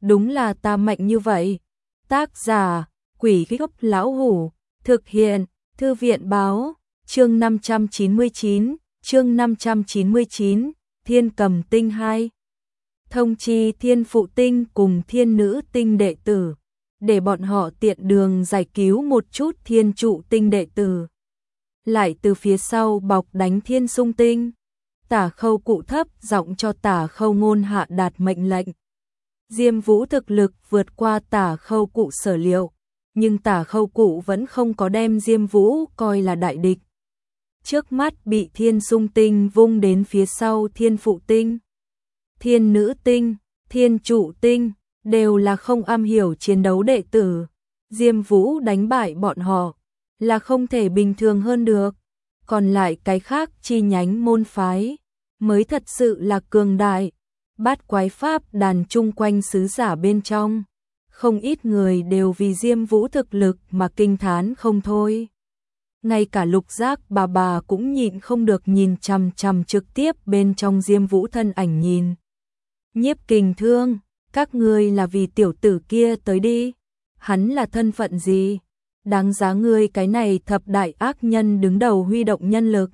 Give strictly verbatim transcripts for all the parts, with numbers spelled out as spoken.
đúng là ta mạnh như vậy. Tác giả, Quỷ Gốc Lão Hủ, thực hiện, Thư viện Báo, chương năm trăm chín mươi chín, chương năm trăm chín mươi chín, Thiên Cầm Tinh hai. Thông chi Thiên Phụ Tinh cùng Thiên Nữ Tinh đệ tử, để bọn họ tiện đường giải cứu một chút Thiên Trụ Tinh đệ tử. Lại từ phía sau bọc đánh Thiên Sung Tinh. Tả Khâu Cụ thấp giọng cho Tả Khâu Ngôn hạ đạt mệnh lệnh. Diêm Vũ thực lực vượt qua Tả Khâu Cụ sở liệu, nhưng Tả Khâu Cụ vẫn không có đem Diêm Vũ coi là đại địch. Trước mắt bị Thiên Sung Tinh vung đến phía sau Thiên Phụ Tinh. Thiên Nữ Tinh, Thiên Trụ Tinh đều là không am hiểu chiến đấu đệ tử. Diêm Vũ đánh bại bọn họ là không thể bình thường hơn được. Còn lại cái khác chi nhánh môn phái mới thật sự là cường đại. Bát Quái Pháp đàn chung quanh sứ giả bên trong, không ít người đều vì Diêm Vũ thực lực mà kinh thán không thôi. Ngay cả Lục Giác bà bà cũng nhịn không được nhìn chằm chằm trực tiếp bên trong Diêm Vũ thân ảnh nhìn. Nhiếp Kình Thương, các ngươi là vì tiểu tử kia tới đi. Hắn là thân phận gì? Đáng giá ngươi cái này thập đại ác nhân đứng đầu huy động nhân lực.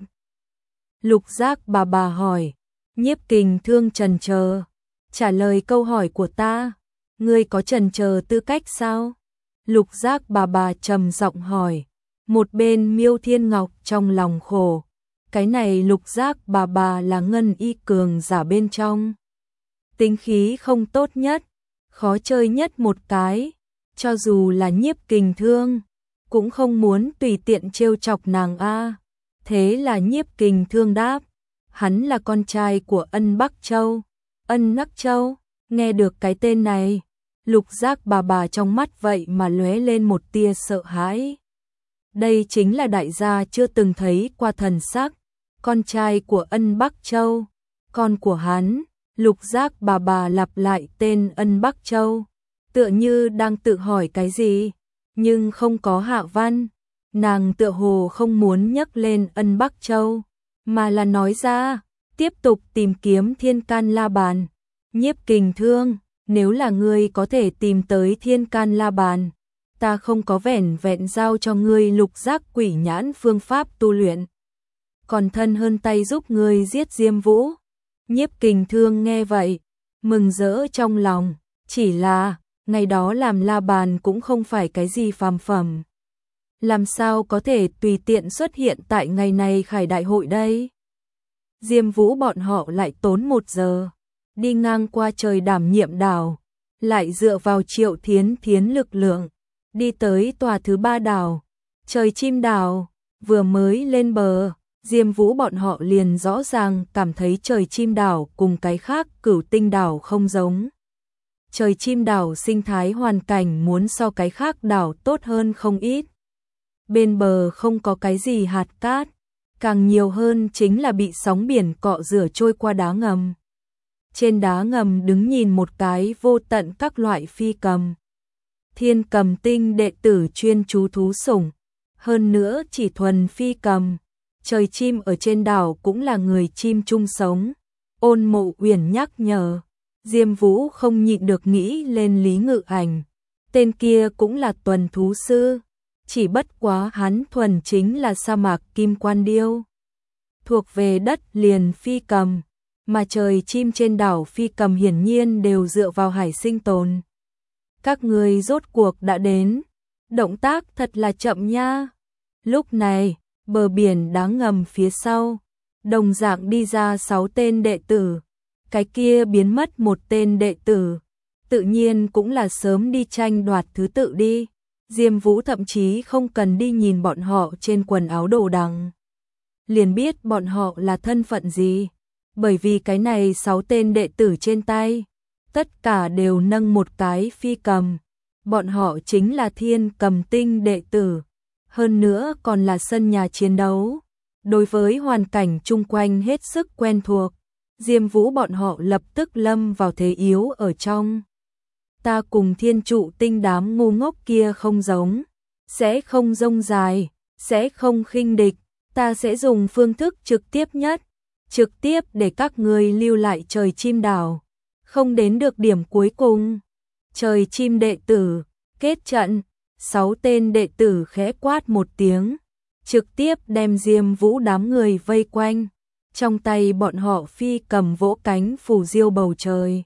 Lục Giác bà bà hỏi. Nhiếp Kình Thương chần chờ, trả lời câu hỏi của ta. Ngươi có chần chờ tư cách sao? Lục Giác bà bà trầm giọng hỏi. Một bên Miêu Thiên Ngọc trong lòng khổ. Cái này Lục Giác bà bà là ngân y cường giả bên trong. Tính khí không tốt nhất, khó chơi nhất một cái. Cho dù là Nhiếp Kình Thương, cũng không muốn tùy tiện trêu chọc nàng a. Thế là Nhiếp Kình Thương đáp. Hắn là con trai của Ân Bắc Châu. Ân Bắc Châu, nghe được cái tên này, Lục Giác bà bà trong mắt vậy mà lóe lên một tia sợ hãi. Đây chính là đại gia chưa từng thấy qua thần sắc. Con trai của Ân Bắc Châu, con của hắn. Lục Giác bà bà lặp lại tên Ân Bắc Châu, tựa như đang tự hỏi cái gì, nhưng không có hạ văn. Nàng tựa hồ không muốn nhắc lên Ân Bắc Châu, mà là nói ra, tiếp tục tìm kiếm Thiên Can La Bàn. Nhiếp Kình Thương, nếu là ngươi có thể tìm tới Thiên Can La Bàn, ta không có vẻn vẹn giao cho ngươi Lục Giác Quỷ Nhãn phương pháp tu luyện, còn thân hơn tay giúp ngươi giết Diêm Vũ. Nhiếp Kình Thương nghe vậy, mừng rỡ trong lòng, chỉ là, ngày đó làm La Bàn cũng không phải cái gì phàm phẩm. Làm sao có thể tùy tiện xuất hiện tại ngày này khải đại hội đây? Diêm Vũ bọn họ lại tốn một giờ, đi ngang qua trời đảm nhiệm đảo, lại dựa vào Triệu Thiến Thiến lực lượng, đi tới tòa thứ ba đảo, Trời Chim đảo. Vừa mới lên bờ, Diêm Vũ bọn họ liền rõ ràng cảm thấy Trời Chim đảo cùng cái khác Cửu Tinh đảo không giống. Trời Chim đảo sinh thái hoàn cảnh muốn so cái khác đảo tốt hơn không ít. Bên bờ không có cái gì hạt cát, càng nhiều hơn chính là bị sóng biển cọ rửa trôi qua đá ngầm. Trên đá ngầm đứng nhìn một cái vô tận các loại phi cầm. Thiên Cầm Tinh đệ tử chuyên chú thú sủng, hơn nữa chỉ thuần phi cầm. Trời chim ở trên đảo cũng là người chim chung sống. Ôn Mộ Uyển nhắc nhở, Diêm Vũ không nhịn được nghĩ lên Lý Ngự Ảnh. Tên kia cũng là tuần thú sư, chỉ bất quá hắn thuần chính là sa mạc kim quan điêu, thuộc về đất liền phi cầm, mà trời chim trên đảo phi cầm hiển nhiên đều dựa vào hải sinh tồn. Các người rốt cuộc đã đến, động tác thật là chậm nha. Lúc này, bờ biển đá ngầm phía sau, đồng dạng đi ra sáu tên đệ tử, cái kia biến mất một tên đệ tử, tự nhiên cũng là sớm đi tranh đoạt thứ tự đi. Diêm Vũ thậm chí không cần đi nhìn bọn họ trên quần áo đồ đằng, liền biết bọn họ là thân phận gì, bởi vì cái này sáu tên đệ tử trên tay, tất cả đều nâng một cái phi cầm, bọn họ chính là Thiên Cầm Tinh đệ tử, hơn nữa còn là sân nhà chiến đấu, đối với hoàn cảnh chung quanh hết sức quen thuộc. Diêm Vũ bọn họ lập tức lâm vào thế yếu ở trong. Ta cùng Thiên Trụ Tinh đám ngu ngốc kia không giống, sẽ không rông dài, sẽ không khinh địch, ta sẽ dùng phương thức trực tiếp nhất, trực tiếp để các ngươi lưu lại trời chim đảo, không đến được điểm cuối cùng. Trời chim đệ tử, kết trận, sáu tên đệ tử khẽ quát một tiếng, trực tiếp đem Diêm Vũ đám người vây quanh. Trong tay bọn họ phi cầm vỗ cánh phù diêu bầu trời.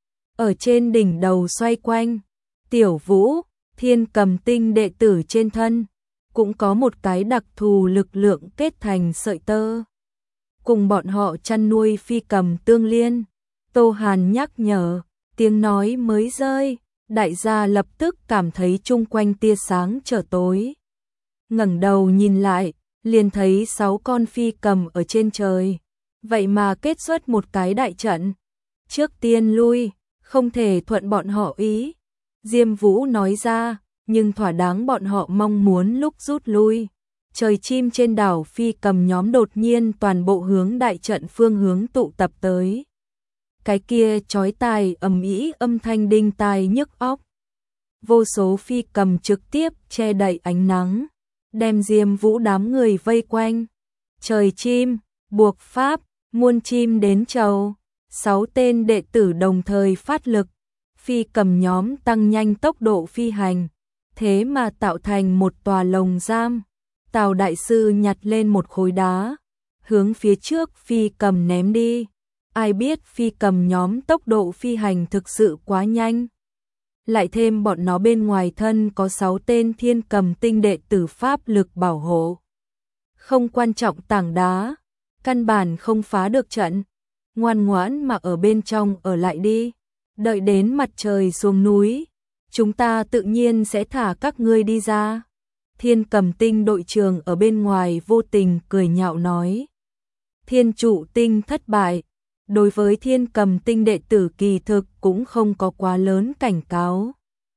Ở trên đỉnh đầu xoay quanh, Tiểu Vũ, Thiên Cầm Tinh đệ tử trên thân, cũng có một cái đặc thù lực lượng kết thành sợi tơ. Cùng bọn họ chăn nuôi phi cầm tương liên. Tô Hàn nhắc nhở, tiếng nói mới rơi, đại gia lập tức cảm thấy chung quanh tia sáng trở tối. Ngẩng đầu nhìn lại, liền thấy sáu con phi cầm ở trên trời. Vậy mà kết xuất một cái đại trận. Trước tiên lui, không thể thuận bọn họ ý. Diêm Vũ nói ra, nhưng thỏa đáng bọn họ mong muốn lúc rút lui. Trời chim trên đảo phi cầm nhóm đột nhiên toàn bộ hướng đại trận phương hướng tụ tập tới. Cái kia chói tai ầm ĩ âm thanh đinh tai nhức óc. Vô số phi cầm trực tiếp che đậy ánh nắng, đem Diêm Vũ đám người vây quanh. Trời chim, buộc pháp, muôn chim đến chầu. Sáu tên đệ tử đồng thời phát lực, phi cầm nhóm tăng nhanh tốc độ phi hành, thế mà tạo thành một tòa lồng giam. Tào đại sư nhặt lên một khối đá, hướng phía trước phi cầm ném đi. Ai biết phi cầm nhóm tốc độ phi hành thực sự quá nhanh. Lại thêm bọn nó bên ngoài thân có sáu tên Thiên Cầm Tinh đệ tử pháp lực bảo hộ. Không quan trọng tảng đá, căn bản không phá được trận. Ngoan ngoãn mà ở bên trong ở lại đi. Đợi đến mặt trời xuống núi, chúng ta tự nhiên sẽ thả các ngươi đi ra. Thiên Cầm Tinh đội trưởng ở bên ngoài vô tình cười nhạo nói. Thiên Trụ Tinh thất bại. Đối với Thiên Cầm Tinh đệ tử kỳ thực cũng không có quá lớn cảnh cáo.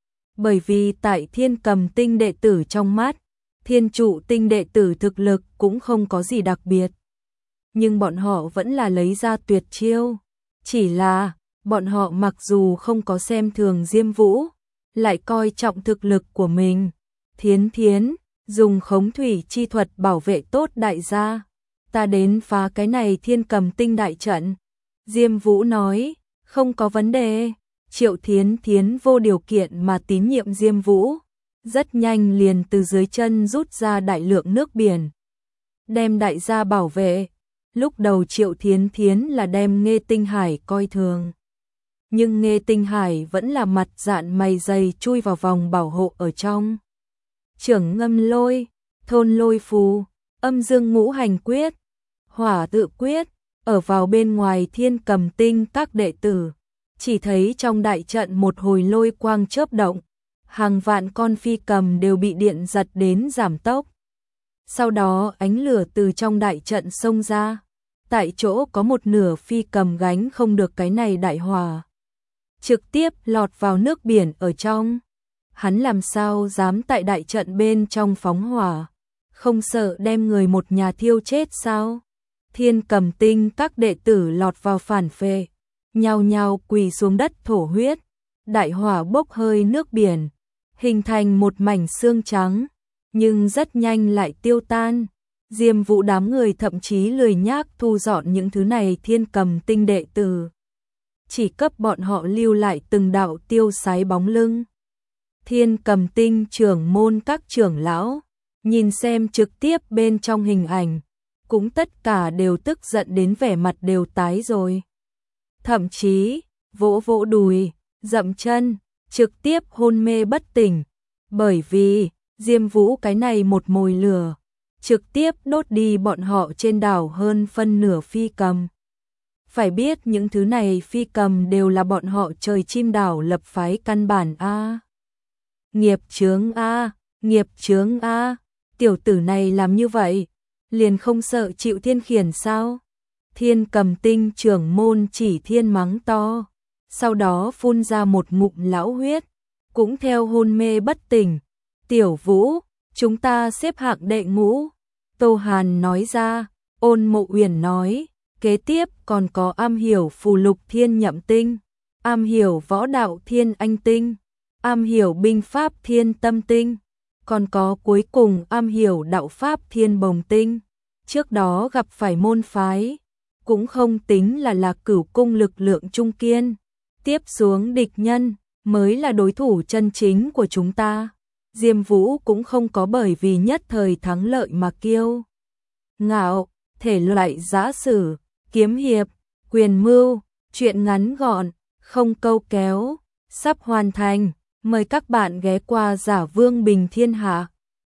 Bởi vì tại Thiên Cầm Tinh đệ tử trong mắt, Thiên Trụ Tinh đệ tử thực lực cũng không có gì đặc biệt. Nhưng bọn họ vẫn là lấy ra tuyệt chiêu. Chỉ là, bọn họ mặc dù không có xem thường Diêm Vũ, lại coi trọng thực lực của mình. Thiến Thiến, dùng khống thủy chi thuật bảo vệ tốt đại gia. Ta đến phá cái này Thiên Cầm Tinh đại trận. Diêm Vũ nói, không có vấn đề. Triệu Thiến Thiến vô điều kiện mà tín nhiệm Diêm Vũ. Rất nhanh liền từ dưới chân rút ra đại lượng nước biển. Đem đại gia bảo vệ. Lúc đầu Triệu Thiến Thiến là đem Nghê Tinh Hải coi thường. Nhưng Nghê Tinh Hải vẫn là mặt dạn mày dày chui vào vòng bảo hộ ở trong. Trưởng ngâm lôi, thôn lôi phù, âm dương ngũ hành quyết, hỏa tự quyết, ở vào bên ngoài Thiên Cầm Tinh các đệ tử. Chỉ thấy trong đại trận một hồi lôi quang chớp động, hàng vạn con phi cầm đều bị điện giật đến giảm tốc. Sau đó ánh lửa từ trong đại trận xông ra. Tại chỗ có một nửa phi cầm gánh không được cái này đại hỏa, trực tiếp lọt vào nước biển ở trong. Hắn làm sao dám tại đại trận bên trong phóng hỏa, không sợ đem người một nhà thiêu chết sao? Thiên Cầm Tinh các đệ tử lọt vào phản phệ, nhao nhao quỳ xuống đất thổ huyết. Đại hỏa bốc hơi nước biển, hình thành một mảnh xương trắng, nhưng rất nhanh lại tiêu tan. Diêm Vũ đám người thậm chí lười nhác thu dọn những thứ này Thiên Cầm Tinh đệ tử, chỉ cấp bọn họ lưu lại từng đạo tiêu sái bóng lưng. Thiên Cầm Tinh trưởng môn các trưởng lão, nhìn xem trực tiếp bên trong hình ảnh, cũng tất cả đều tức giận đến vẻ mặt đều tái rồi. Thậm chí, vỗ vỗ đùi, dậm chân, trực tiếp hôn mê bất tỉnh, bởi vì Diêm Vũ cái này một mồi lửa, trực tiếp đốt đi bọn họ trên đảo hơn phân nửa phi cầm. Phải biết những thứ này phi cầm đều là bọn họ trời chim đảo lập phái căn bản a. Nghiệp chướng a, nghiệp chướng a, tiểu tử này làm như vậy, liền không sợ chịu thiên khiển sao? Thiên Cầm Tinh trưởng môn chỉ thiên mắng to, sau đó phun ra một ngụm lão huyết, cũng theo hôn mê bất tỉnh. Tiểu Vũ, chúng ta xếp hạng đệ ngũ. Tô Hàn nói ra. Ôn Mộ Uyển nói, kế tiếp còn có am hiểu phù lục Thiên Nhậm Tinh, am hiểu võ đạo Thiên Anh Tinh, am hiểu binh pháp Thiên Tâm Tinh, còn có cuối cùng am hiểu đạo pháp Thiên Bồng Tinh. Trước đó gặp phải môn phái, cũng không tính là là cửu cung lực lượng trung kiên. Tiếp xuống địch nhân, mới là đối thủ chân chính của chúng ta. Diêm Vũ cũng không có bởi vì nhất thời thắng lợi mà kiêu ngạo, thể loại giã sử, kiếm hiệp, quyền mưu, truyện ngắn gọn, không câu kéo, sắp hoàn thành. Mời các bạn ghé qua Giả Vương Bình Thiên Hạ.